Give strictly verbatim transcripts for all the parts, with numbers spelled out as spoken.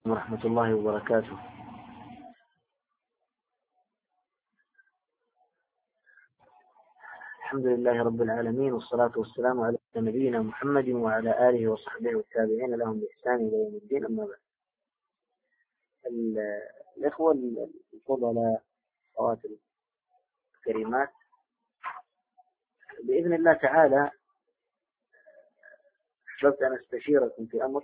ورحمة الله وبركاته. الحمد لله رب العالمين، والصلاة والسلام على نبينا محمد وعلى آله وصحبه والتابعين لهم بإحسان إلى يوم الدين. أما بعد، الإخوة الفضلاء أخوات الكريمات، بإذن الله تعالى أحببت أن أستشيركم في أمر.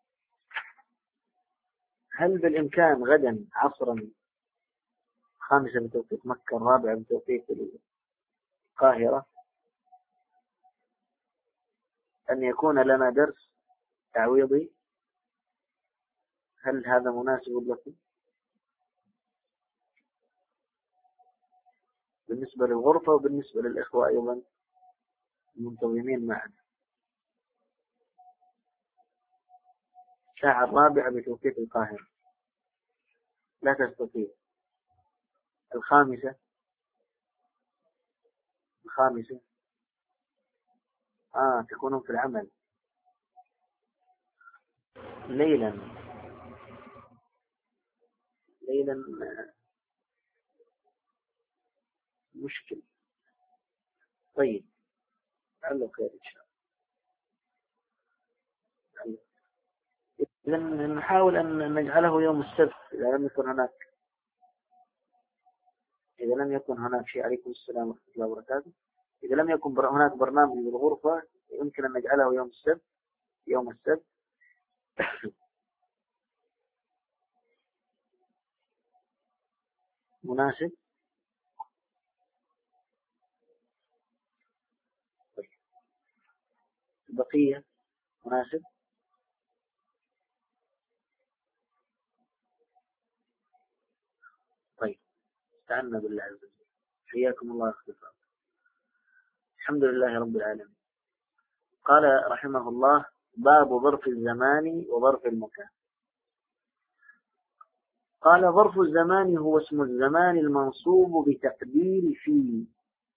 هل بالإمكان غدا عصرا خامسة بتوقيت مكة، الرابعة بتوقيت القاهرة، أن يكون لنا درس تعويضي؟ هل هذا مناسب لكم؟ بالنسبة للغرفة وبالنسبة للإخوة أيضا المنتظمين معنا. الساعة الرابعة بتوقيت القاهرة لا تستطيع. الخامسة الخامسة آه تكونون في العمل ليلا ليلا مشكل. طيب لعله خير إن شاء الله. إذن نحاول أن نجعله يوم السبت إذا لم يكن هناك إذا لم يكن هناك شيء. عليكم السلام ورحمة الله وبركاته. إذا لم يكن هناك برنامج للغرفة يمكن أن نجعله يوم السبت يوم السبت مناسب. البقية مناسب. طيب استعنا بالله عز وجل. حياكم الله اخوة. الحمد لله رب العالمين. قال رحمه الله: باب ظرف الزمان وظرف المكان. قال: ظرف الزمان هو اسم الزمان المنصوب بتقدير في،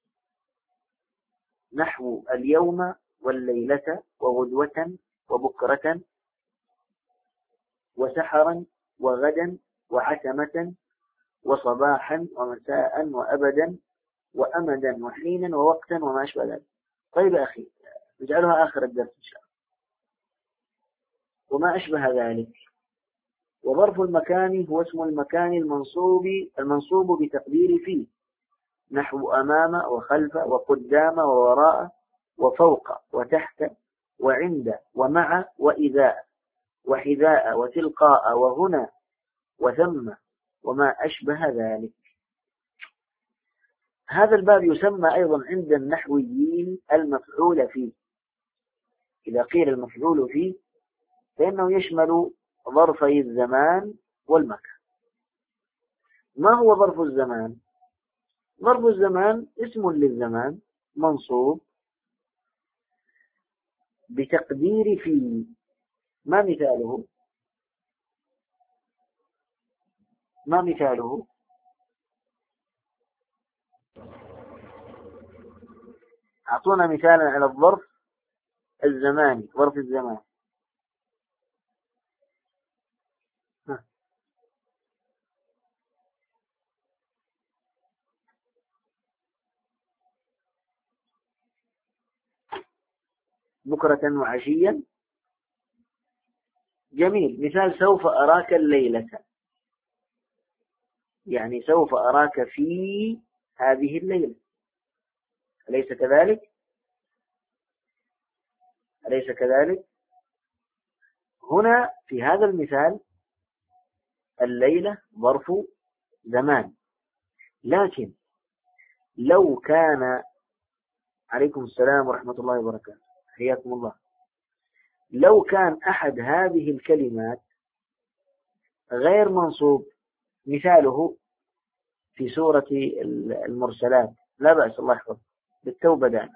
نحو اليوم والليلة وغدوة وبكرة وسحرا وغدا وعتمة وصباحا ومساء وأبدا وأمدا وحينا ووقتا وما أشبه ذلك. طيب يا أخي، نجعلها آخر الدرس إن شاء الله. وما أشبه ذلك. وظرف المكان هو اسم المكان المنصوب المنصوب بتقدير فيه، نحو أمام وخلف وقدام ووراء وفوق وتحت وعند ومع وإذا وحذاء وتلقاء وهنا وثم وما أشبه ذلك. هذا الباب يسمى أيضا عند النحويين المفعول فيه. إذا قيل المفعول فيه فإنه يشمل ظرفي الزمان والمكان. ما هو ظرف الزمان؟ ظرف الزمان اسم للزمان منصوب بتقدير فيه. ما مثاله؟ ما مثاله؟ أعطونا مثالا على الظرف الزماني، ظرف الزمان. ها. بكرة وعشيا. جميل. مثال: سوف أراك الليلة، يعني سوف أراك في هذه الليلة. أليس كذلك؟ أليس كذلك؟ هنا في هذا المثال الليلة ظرف زمان. لكن لو كان، عليكم السلام ورحمة الله وبركاته، حياكم الله، لو كان أحد هذه الكلمات غير منصوب، مثاله في سورة المرسلات، لا بأس الله يحفظ، بالتوبة دائما: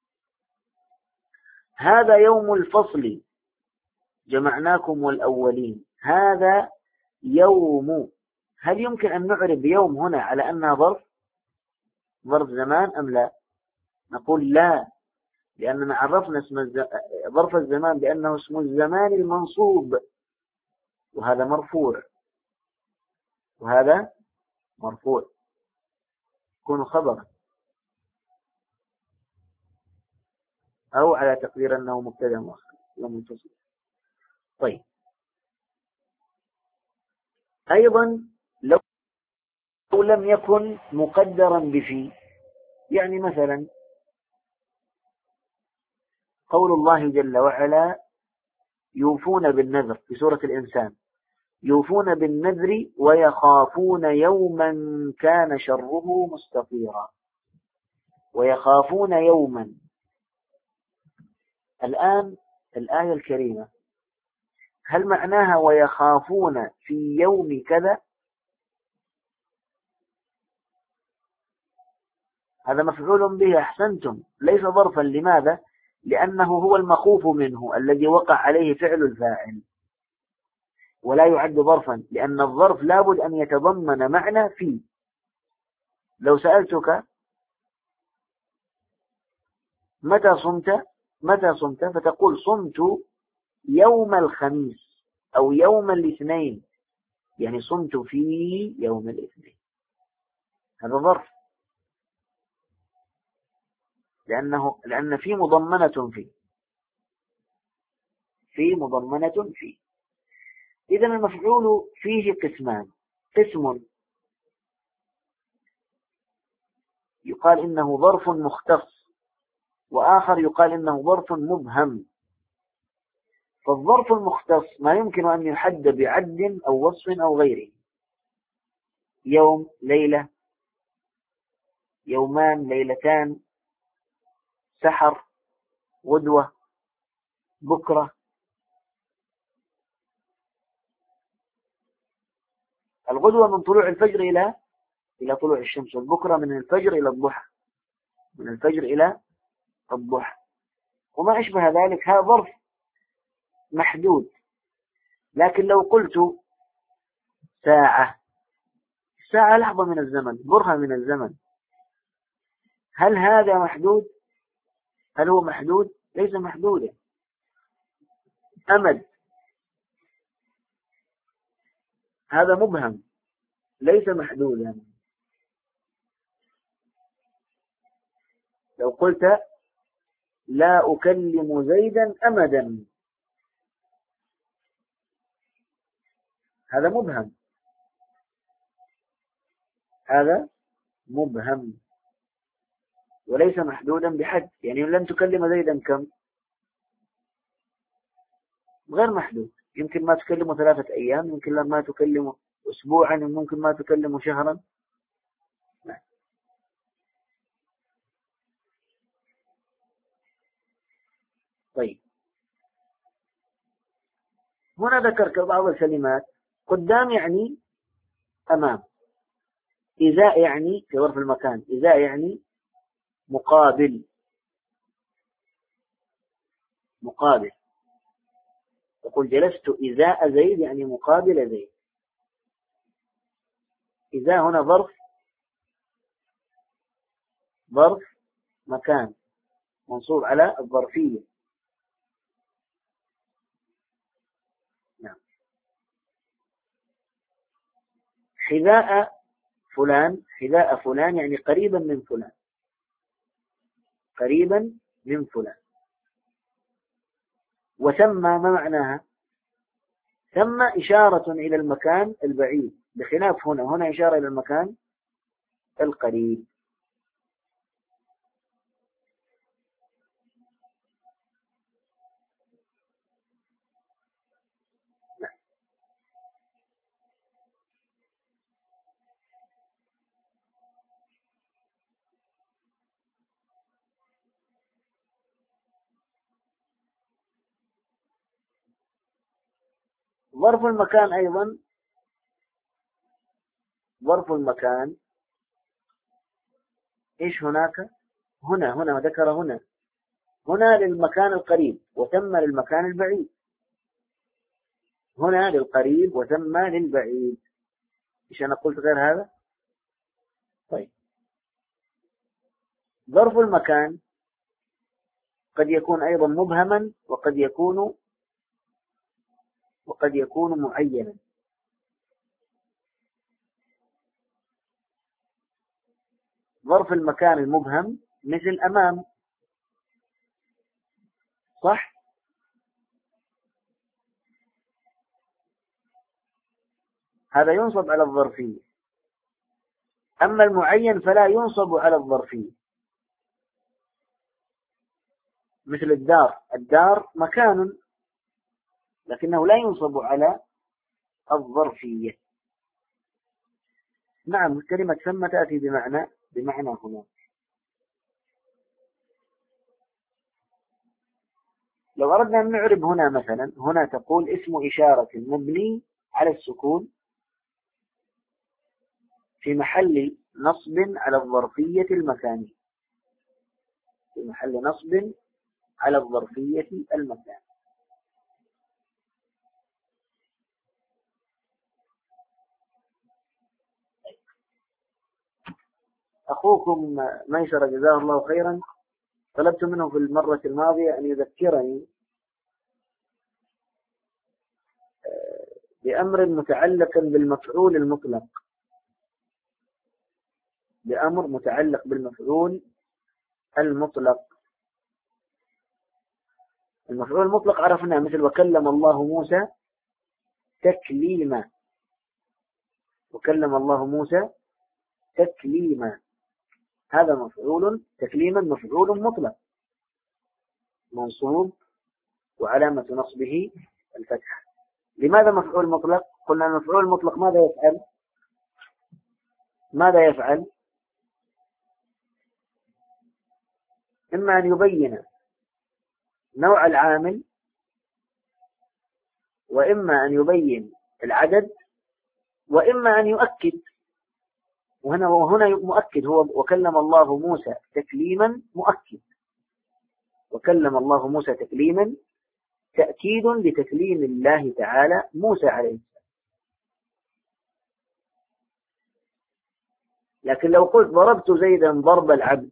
هذا يوم الفصل جمعناكم والأولين. هذا يوم، هل يمكن أن نعرب يوم هنا على أنها ظرف ظرف زمان أم لا؟ نقول لا، لأننا عرفنا اسم ظرف الزمان بأنه اسم الزمان المنصوب وهذا مرفوع وهذا مرفوع يكون خبرا، أو على تقدير أنه مبتدأ مؤخر ومنتصب. طيب أيضا لو لم يكن مقدرا بفي، يعني مثلا قول الله جل وعلا يوفون بالنذر في سورة الإنسان، يوفون بالنذر ويخافون يوما كان شره مستطيرا، ويخافون يوما. الآن الآية الكريمة هل معناها ويخافون في يوم كذا؟ هذا مفعول به، أحسنتم، ليس ظرفا. لماذا؟ لأنه هو المخوف منه الذي وقع عليه فعل الفاعل، ولا يعد ظرفا، لأن الظرف لابد أن يتضمن معنى في. لو سألتك متى صمت متى صمت فتقول صمت يوم الخميس أو يوم الاثنين، يعني صمت في يوم الاثنين، هذا ظرف، لأنه لأن في مضمنة فيه في مضمنة فيه. إذن المفعول فيه قسمان: قسم يقال إنه ظرف مختص، وآخر يقال إنه ظرف مبهم. فالظرف المختص ما يمكن أن يحد بعد أو وصف أو غيره: يوم، ليلة، يومان، ليلتان، سحر، غدوة، بكرة. الغدوة من طلوع الفجر إلى إلى طلوع الشمس، والبكرة من الفجر إلى الضحى، من الفجر إلى الضحى، وما أشبه ذلك. هذا ظرف محدود. لكن لو قلت ساعة، ساعة لحظة من الزمن، برهة من الزمن، هل هذا محدود؟ هل هو محدود؟ ليس محدودا. أمد، هذا مبهم، ليس محدودا. لو قلت لا أكلم زيدا أمدا، هذا مبهم، هذا مبهم وليس محدودا بحد. يعني لن تكلم زيدا كم؟ غير محدود، يمكن ما تكلمه ثلاثة أيام، يمكن ما تكلمه أسبوعا، ممكن ما تكلمه شهرا. لا. طيب هنا ذكرت بعض الكلمات. قدام يعني أمام، إذا يعني في ظرف المكان، إذا يعني مقابل، مقابل. تقول جلست إذاء زيد، يعني مقابل زيد. إذا هنا ظرف ظرف مكان منصوب على الظرفية. نعم. حذاء فلان، حذاء فلان يعني قريبا من فلان، قريبا من فلان. وثم ما معناها؟ ثم إشارة إلى المكان البعيد، بخلاف هنا، هنا إشارة إلى المكان القريب. ظرف المكان أيضا، ظرف المكان إيش هناك؟ هنا هنا ذكر هنا هنا للمكان القريب وثم للمكان البعيد. هنا للقريب وثم للبعيد. إيش أنا قلت غير هذا؟ طيب ظرف المكان قد يكون أيضا مبهما، وقد يكون وقد يكون معينا. ظرف المكان المبهم مثل أمام، صح؟ هذا ينصب على الظرفية. أما المعين فلا ينصب على الظرفية، مثل الدار. الدار مكان لكنه لا ينصب على الظرفية. نعم، كلمة ثم تأتي بمعنى بمعنى هنا. لو أردنا أن نعرب هنا مثلا، هنا تقول اسم إشارة مبني على السكون في محل نصب على الظرفية المكانية، في محل نصب على الظرفية المكانية. أخوكم ميسر جزاه الله خيرا طلبت منه في المرة الماضية أن يذكرني بأمر متعلق بالمفعول المطلق، بأمر متعلق بالمفعول المطلق. المفعول المطلق عرفناه، مثل وكلم الله موسى تكليما، وكلم الله موسى تكليما، هذا مفعول تكليما، مفعول مطلق منصوب وعلامة نصبه الفتحة. لماذا مفعول مطلق؟ قلنا المفعول المطلق ماذا يفعل؟ ماذا يفعل؟ إما أن يبين نوع العامل، وإما أن يبين العدد، وإما أن يؤكد. وهنا وهنا مؤكد، هو وكلم الله موسى تكليما مؤكد، وكلم الله موسى تكليما تأكيد لتكليم الله تعالى موسى عليه السلام. لكن لو قلت ضربت زيدا ضرب العبد،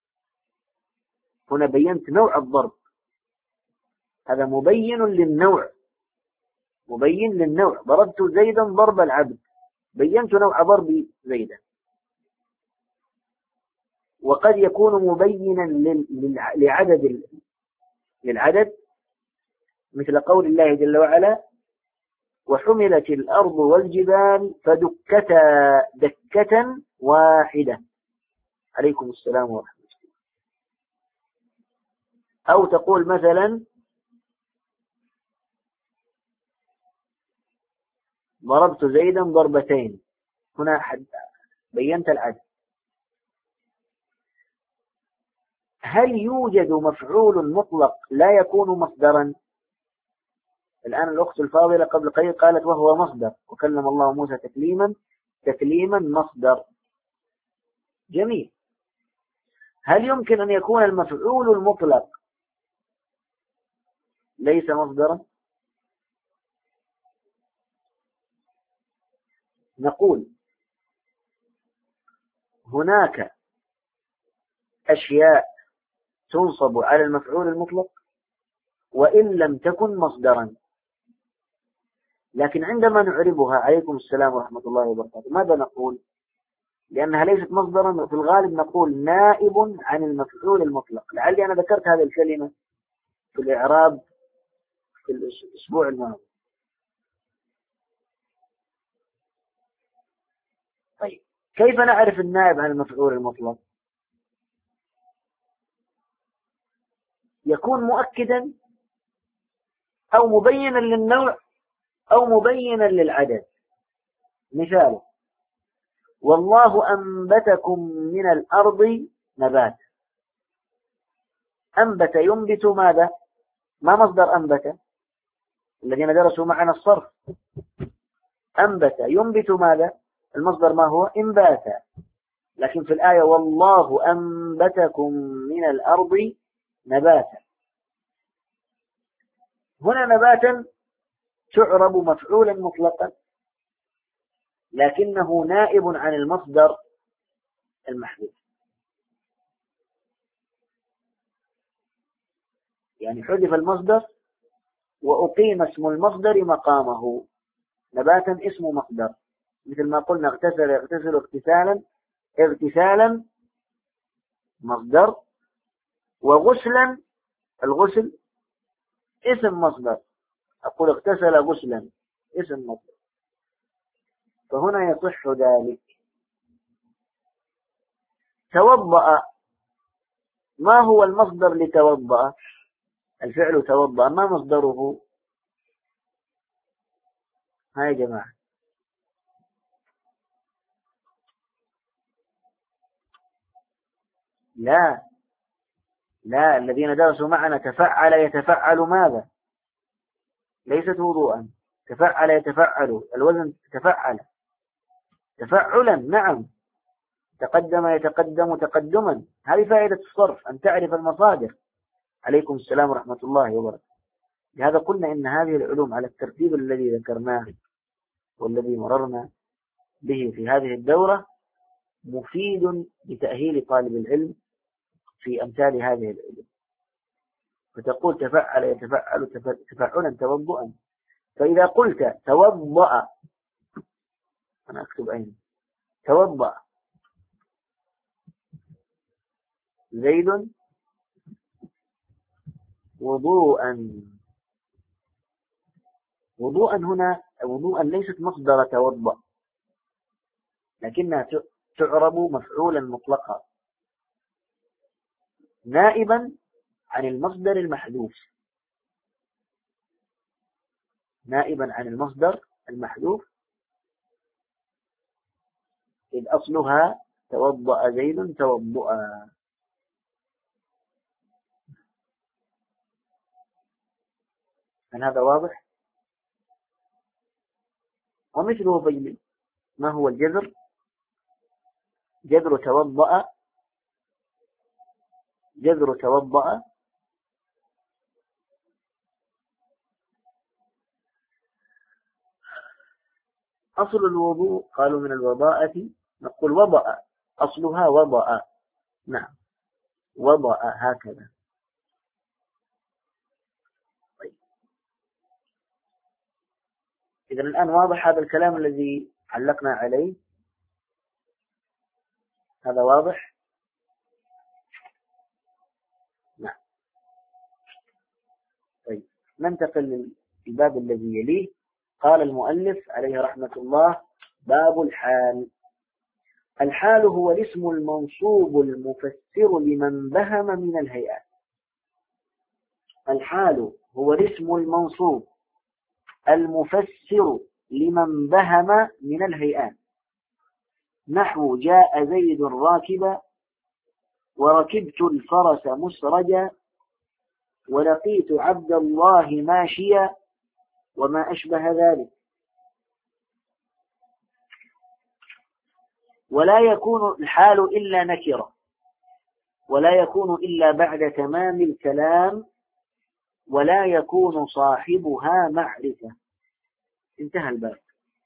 هنا بينت نوع الضرب، هذا مبين للنوع، مبين للنوع. ضربت زيدا ضرب العبد، بينت نوع ضرب زيدا. وقد يكون مبينا لعدد للعدد مثل قول الله جل وعلا وحملت الأرض والجبال فدكتا دكة واحدة. عليكم السلام ورحمة الله. أو تقول مثلا ضربت زيدا ضربتين، هنا بينت العدد. هل يوجد مفعول مطلق لا يكون مصدرا؟ الآن الأخت الفاضلة قبل قليل قالت وهو مصدر، وكلم الله موسى تكليما، تكليما مصدر. جميل. هل يمكن أن يكون المفعول المطلق ليس مصدرا؟ نقول هناك أشياء تنصب على المفعول المطلق وإن لم تكن مصدرا، لكن عندما نعربها، عليكم السلام ورحمة الله وبركاته، ماذا نقول؟ لأنها ليست مصدرا، في الغالب نقول نائب عن المفعول المطلق. لعلي أنا ذكرت هذه الكلمة في الإعراب في الأسبوع الماضي. طيب، كيف نعرف النائب عن المفعول المطلق؟ يكون مؤكدا أو مبينا للنوع أو مبينا للعدد. مثال والله أنبتكم من الأرض نبات. أنبت ينبت ماذا؟ ما مصدر أنبت؟ الذين درسوا معنا الصرف، أنبت ينبت ماذا؟ المصدر ما هو؟ إنباتا. لكن في الآية والله أنبتكم من الأرض نباتا، هنا نباتا تعرب مفعولا مطلقا لكنه نائب عن المصدر المحذوف. يعني حذف المصدر وأقيم اسم المصدر مقامه. نباتا اسم مصدر، مثل ما قلنا اغتسل يغتسل اغتسالا، اغتسالا مصدر، وغسلا الغسل اسم مصدر. أقول اغتسل غسلا اسم مصدر، فهنا يصح ذلك. توضأ، ما هو المصدر لتوضأ؟ الفعل توضأ، ما مصدره؟ ها يا جماعة، لا لا الذين درسوا معنا تفعل يتفعل ماذا؟ ليست وضوءا. تفعل يتفعل الوزن، تفعل تفعلا، نعم. تقدم يتقدم تقدما. هذه فائدة الصرف، أن تعرف المصادر. عليكم السلام ورحمة الله وبركاته. لهذا قلنا إن هذه العلوم على الترتيب الذي ذكرناه والذي مررنا به في هذه الدورة مفيد لتأهيل طالب العلم في أمثال هذه العلوم. فتقول تفعل يتفعل تفعلا توضؤا. فإذا قلت توضأ، أنا أكتب أين، توضأ زيد وضوءا. وضوءا هنا وضوءا ليست مصدر توضأ، لكنها تعرب مفعولا مطلقا نائبا عن المصدر المحذوف، نائبا عن المصدر المحذوف، إذ أصلها توضأ زيد توضؤا. هل هذا واضح؟ ومثله بين ما هو الجذر؟ جذر توضأ، جذر توضأ أصل الوضوء قالوا من الوضاءة، نقول وضأ، أصلها وضأ، نعم وضأ هكذا. طيب. إذا الآن واضح هذا الكلام الذي علقنا عليه؟ هذا واضح؟ نعم. طيب ننتقل للباب الذي يليه. قال المؤلف عليه رحمة الله: باب الحال. الحال هو الاسم المنصوب المفسر لمن بهم من الهيئات. الحال هو الاسم المنصوب المفسر لمن بهم من الهيئات، نحو جاء زيد راكبا، وركبت الفرس مسرجا، ولقيت عبد الله ماشيا، وما أشبه ذلك. ولا يكون الحال إلا نكرة، ولا يكون إلا بعد تمام الكلام، ولا يكون صاحبها معرفة. انتهى الباب.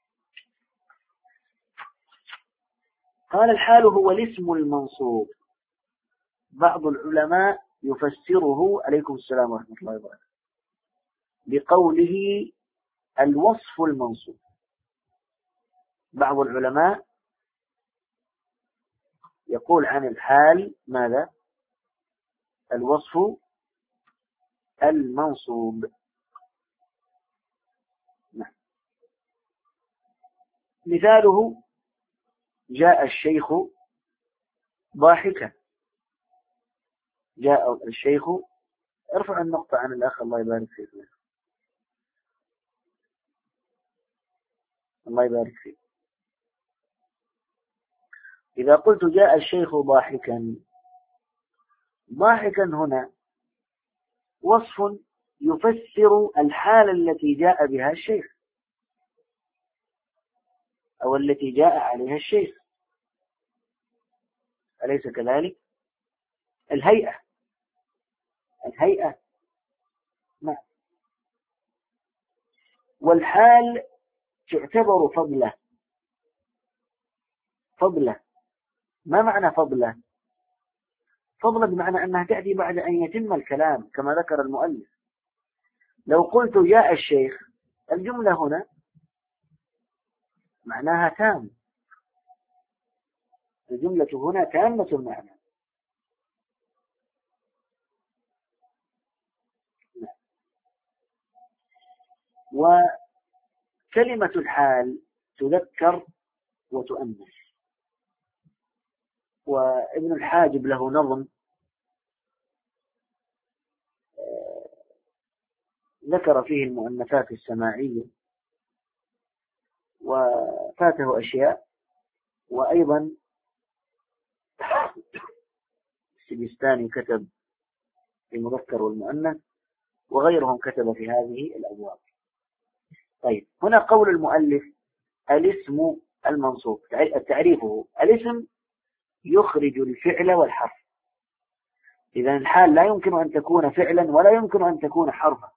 قال الحال هو الاسم المنصوب. بعض العلماء يفسره عليكم السلام ورحمة الله وبركاته بقوله الوصف المنصوب. بعض العلماء يقول عن الحال ماذا؟ الوصف المنصوب. نعم. مثاله جاء الشيخ ضاحكا. جاء الشيخ، ارفع النقطة عن الأخ الله يبارك فيك، الله يبارك فيك. إذا قلت جاء الشيخ ضاحكا، ضاحكا هنا وصف يفسر الحالة التي جاء بها الشيخ أو التي جاء عليها الشيخ، أليس كذلك؟ الهيئة، الهيئة نعم. والحال تعتبر فضلة. فضلة، ما معنى فضلة؟ فضلة بمعنى أنها تأتي بعد أن يتم الكلام كما ذكر المؤلف. لو قلت جاء الشيخ، الجملة هنا معناها تام، الجملة هنا تامة المعنى. وكلمة الحال تذكر وتؤنث. وابن الحاجب له نظم ذكر فيه المؤنثات السماعية وفاته أشياء، وأيضا السجستاني كتب في المذكر والمؤنث، وغيرهم كتب في هذه الأبواب. طيب، هنا قول المؤلف الاسم المنصوب تعريفه: الاسم يخرج الفعل والحرف. إذن الحال لا يمكن أن تكون فعلا ولا يمكن أن تكون حرفا.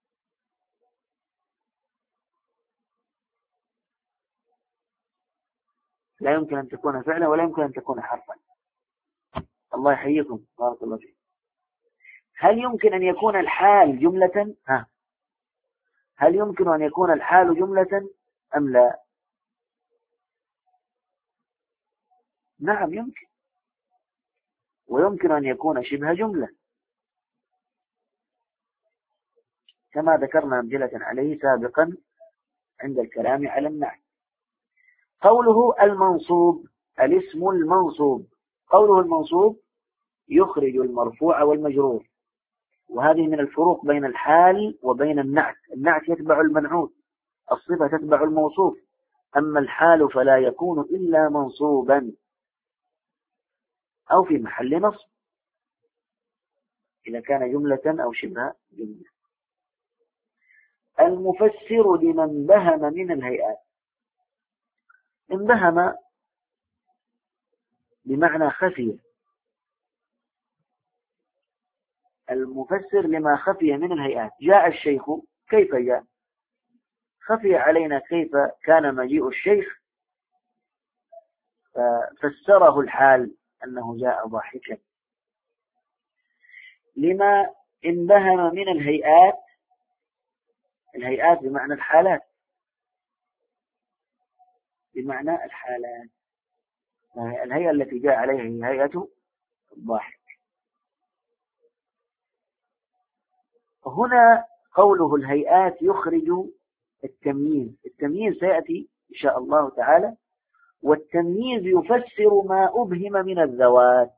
لا يمكن أن تكون فعلا ولا يمكن أن تكون حرفا. الله يحييكم، بارك الله فيكم. هل يمكن أن يكون الحال جملة؟ ها هل يمكن أن يكون الحال جملة أم لا؟ نعم يمكن، ويمكن أن يكون شبه جملة كما ذكرنا أمثلة عليه سابقا عند الكلام على النعت. قوله المنصوب، الاسم المنصوب، قوله المنصوب يخرج المرفوع والمجرور، وهذه من الفروق بين الحال وبين النعت. النعت يتبع المنعوت، الصفة تتبع الموصوف، أما الحال فلا يكون إلا منصوبا أو في محل نصب إذا كان جملة أو شبه جملة. المفسر لمن بهم من الهيئات. انبهم بمعنى خفي، المفسر لما خفي من الهيئات. جاء الشيخ، كيف جاء؟ خفي علينا كيف كان مجيء الشيخ، ففسره الحال أنه جاء ضاحكا. لما انبهم من الهيئات، الهيئات بمعنى الحالات، بمعنى الحالات، الهيئة التي جاء عليها هي هيئة الضاحك. هنا قوله الهيئات يخرج التمييز، التمييز سيأتي إن شاء الله تعالى، والتمييز يفسر ما أبهم من الذوات.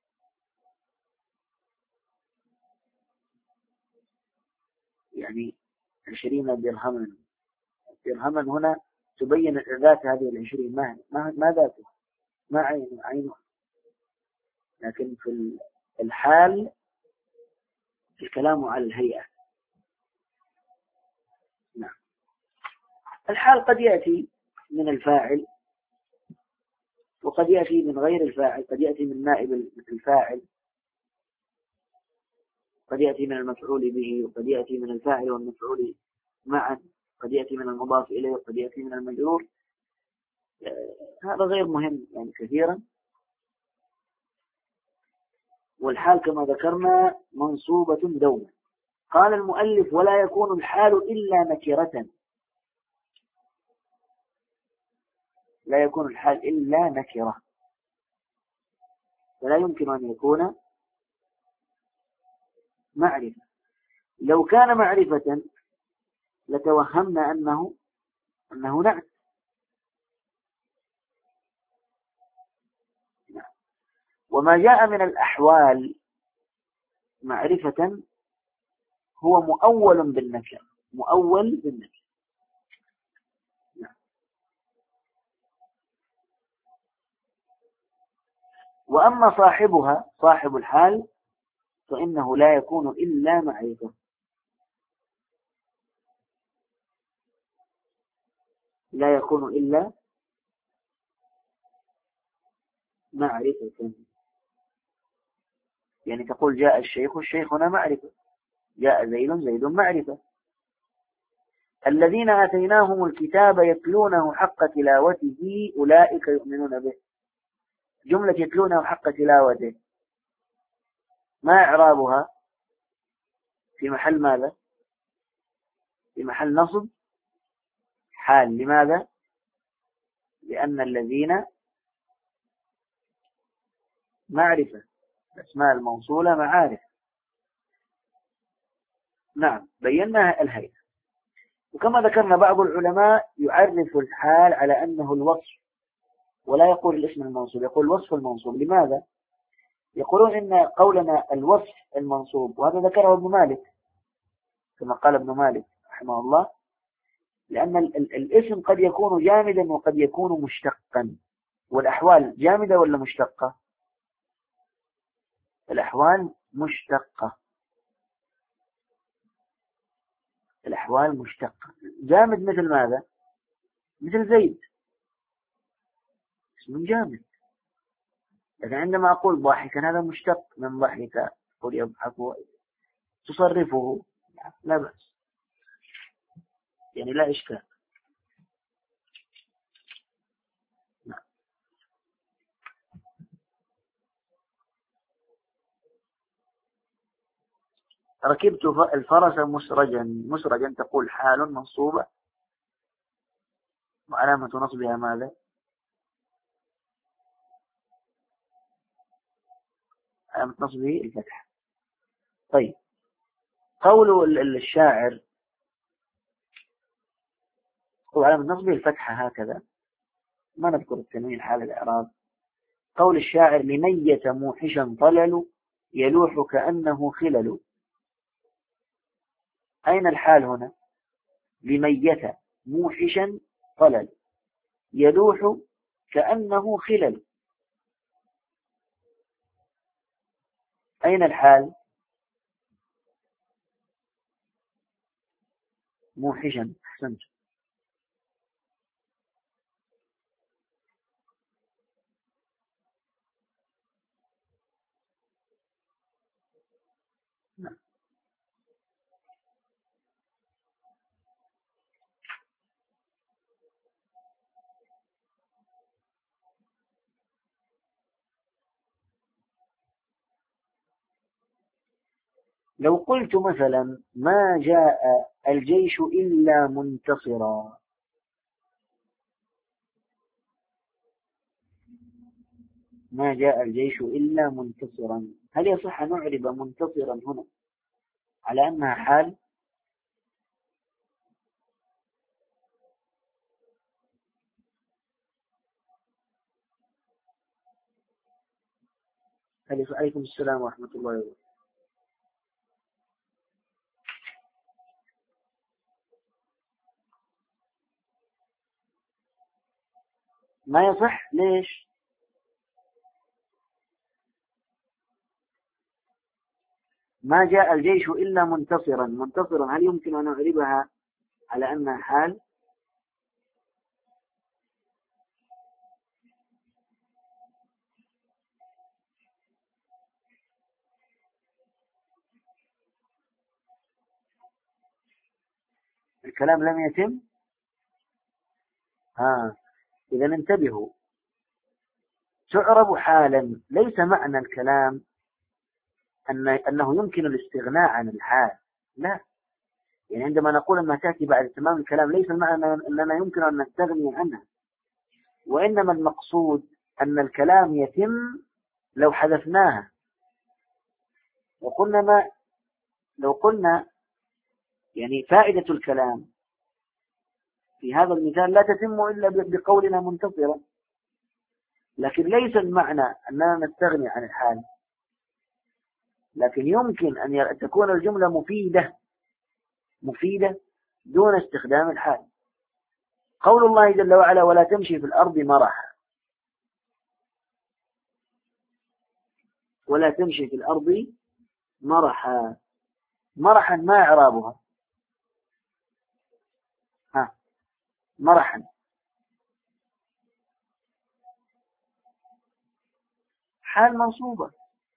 يعني عشرين درهما، درهما هنا تبين ذات هذه العشرين ما ما ذاتها، ما عين عينها، لكن في الحال الكلام على الهيئة. نعم. الحال قد يأتي من الفاعل وقد يأتي من غير الفاعل، قد يأتي من نائب الفاعل، قد يأتي من المفعول به، وقد يأتي من الفاعل والمفعول معا، قد يأتي من المضاف إليه، وقد يأتي من المجرور. هذا غير مهم يعني كثيرا. والحال كما ذكرنا منصوبة دوما. قال المؤلف ولا يكون الحال إلا نكرة، لا يكون الحال إلا نكرة، فلا يمكن أن يكون معرفة. لو كان معرفة لتوهمنا أنه أنه نعت. وما جاء من الأحوال معرفة هو مؤول بالنكر، مؤول بالنكر. وأما صاحبها، صاحب الحال، فإنه لا يكون إلا معرفة، لا يكون إلا معرفة. يعني تقول جاء الشيخ، الشيخ هنا معرفة، جاء زيد، زيد معرفة. الذين آتيناهم الكتاب يتلونه حق تلاوته أولئك يؤمنون به. جملة يتلونه حق تلاوته ما إعرابها؟ في محل ماذا؟ في محل نصب حال. لماذا؟ لأن الذين معرفة، الأسماء الموصولة معارف. نعم، بينا الهيئة. وكما ذكرنا بعض العلماء يعرف الحال على أنه الوصف ولا يقول الاسم المنصوب، يقول وصف المنصوب. لماذا؟ يقولون إن قولنا الوصف المنصوب، وهذا ذكره ابن مالك كما قال ابن مالك رحمه الله، لأن ال ال الاسم قد يكون جامدا وقد يكون مشتقا. والأحوال جامدة ولا مشتقة؟ الأحوال مشتقة. الأحوال مشتقة. جامد مثل ماذا؟ مثل زيد، اسم جامد. لكن عندما أقول ضاحكا هذا مشتق من ضحك، قل يضحك، تصرفه لا بأس، يعني لا إشكال. ركبت الفرس مسرجا. مسرجا تقول حال منصوبة، وعلامة نصبها ماذا؟ علامة نصبه الفتح. طيب، قول الشاعر هو علامة نصبه الفتحة هكذا، ما نذكر التنوين حال الإعراب. قول الشاعر لمية موحشا طلل يلوح كأنه خلل. أين الحال هنا؟ لمية موحشا طلل يلوح كأنه خلل. أين الحال؟ موحشا. أحسنت. لو قلت مثلا ما جاء الجيش إلا منتصرا، ما جاء الجيش إلا منتصرا، هل يصح أن نعرب منتصرا هنا على أنها حال؟ هل عليكم السلام ورحمة الله وبركاته. ما يصح. ليش؟ ما جاء الجيش إلا منتصرا. منتصرا هل يمكن أن نعربها على أنها حال؟ الكلام لم يتم. ها، إذا انتبهوا، تعرب حالا. ليس معنى الكلام أن أنه يمكن الاستغناء عن الحال، لا. يعني عندما نقول أنها تأتي بعد تمام الكلام ليس المعنى أننا يمكن أن نستغني عنها، وإنما المقصود أن الكلام يتم لو حذفناها. وقلنا ما لو قلنا يعني فائدة الكلام في هذا المثال لا تتم إلا بقولنا منتصرا، لكن ليس المعنى أننا نستغني عن الحال، لكن يمكن أن تكون الجملة مفيدة مفيدة دون استخدام الحال. قول الله جل وعلا ولا تمشي في الأرض مرحا، ولا تمشي في الأرض مرحا. مرحا ما إعرابها؟ ها، مرحا حال منصوبة.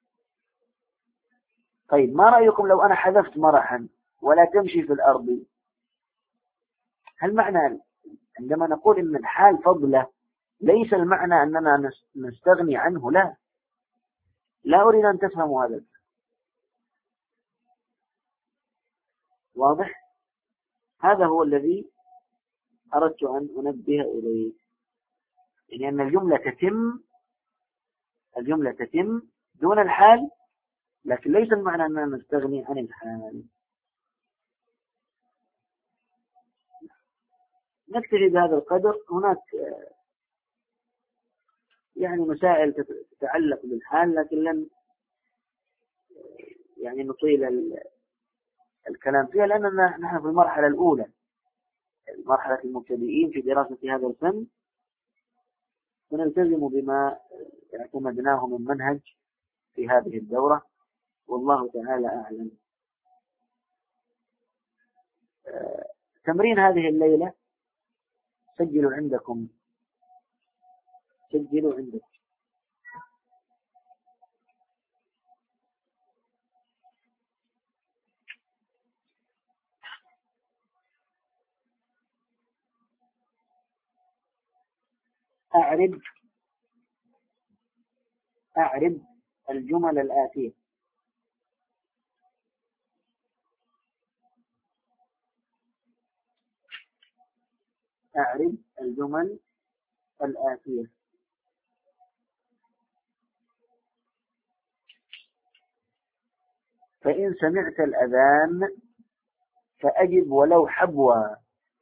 طيب، ما رأيكم لو أنا حذفت مرحا ولا تمشي في الأرض؟ هل معنى عندما نقول إن الحال فضلة ليس المعنى أننا نستغني عنه؟ لا، لا أريد أن تفهموا هذا. واضح؟ هذا هو الذي أردت أن أنبه إليه، يعني أن الجملة تتم الجملة تتم دون الحال، لكن ليس المعنى أننا نستغني عن الحال. نكتفي بهذا القدر. هناك يعني مسائل تتعلق بالحال، لكن لن يعني نطيل الكلام فيها، لأننا نحن في المرحلة الأولى، مرحلة المبتدئين في دراسة هذا الفن، ونلتزم بما اعتمدناه من منهج في هذه الدورة، والله تعالى أعلم. تمرين هذه الليلة سجلوا عندكم سجلوا عندكم أعرب أعرب الجمل الآتية. أعرب الجمل الآتية. فإن سمعت الأذان فأجب ولو حبوا.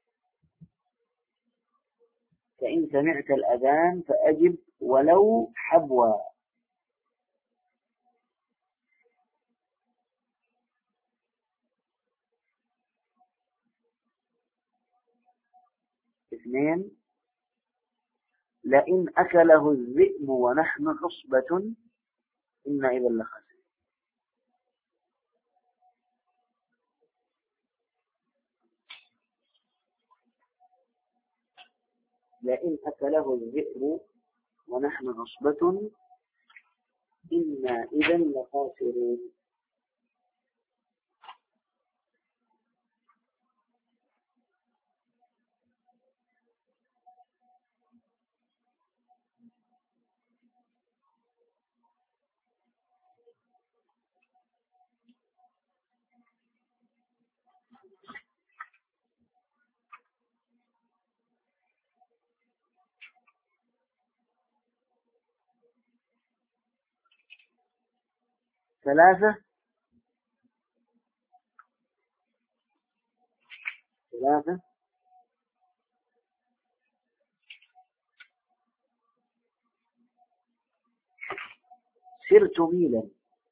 فإن سمعت الأذان فأجب ولو حبوا. اثنين، لئن أكله الذئب ونحن عصبة إنا إذا لخاسرون. لئن أكله الذئب ونحن عصبة إنا إذا لخاسرون. ثلاثة ثلاثة سرت ميلا.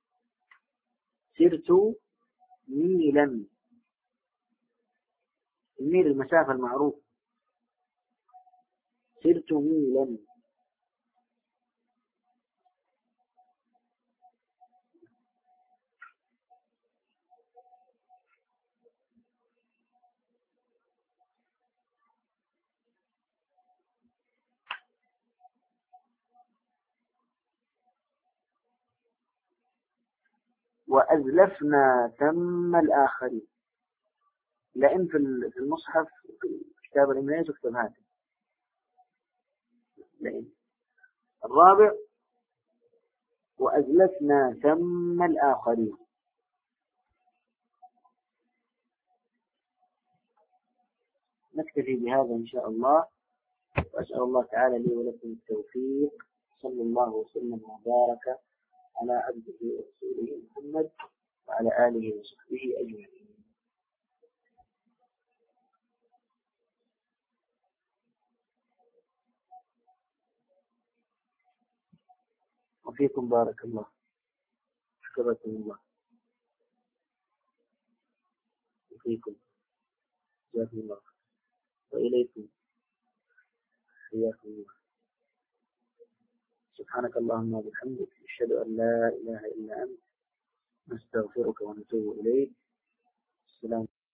سرت ميلا. الميل المسافة المعروف. سرت ميلا. وأزلفنا ثم الآخرين. لأن في المصحف في كتاب الإملائي تكتب هذا. لأن الرابع وأزلفنا ثم الآخرين. نكتفي بهذا إن شاء الله، وأسأل الله تعالى لي ولكم التوفيق. صلى الله وسلم وبارك على عبده ورسوله محمد وعلى آله وصحبه أجمعين. وفيكم بارك الله. شكركم الله. وفيكم جزاكم الله. وإليكم حياكم الله. سبحانك اللهم وبحمدك نشهد أن لا إله إلا أنت نستغفرك ونتوب إليك. السلام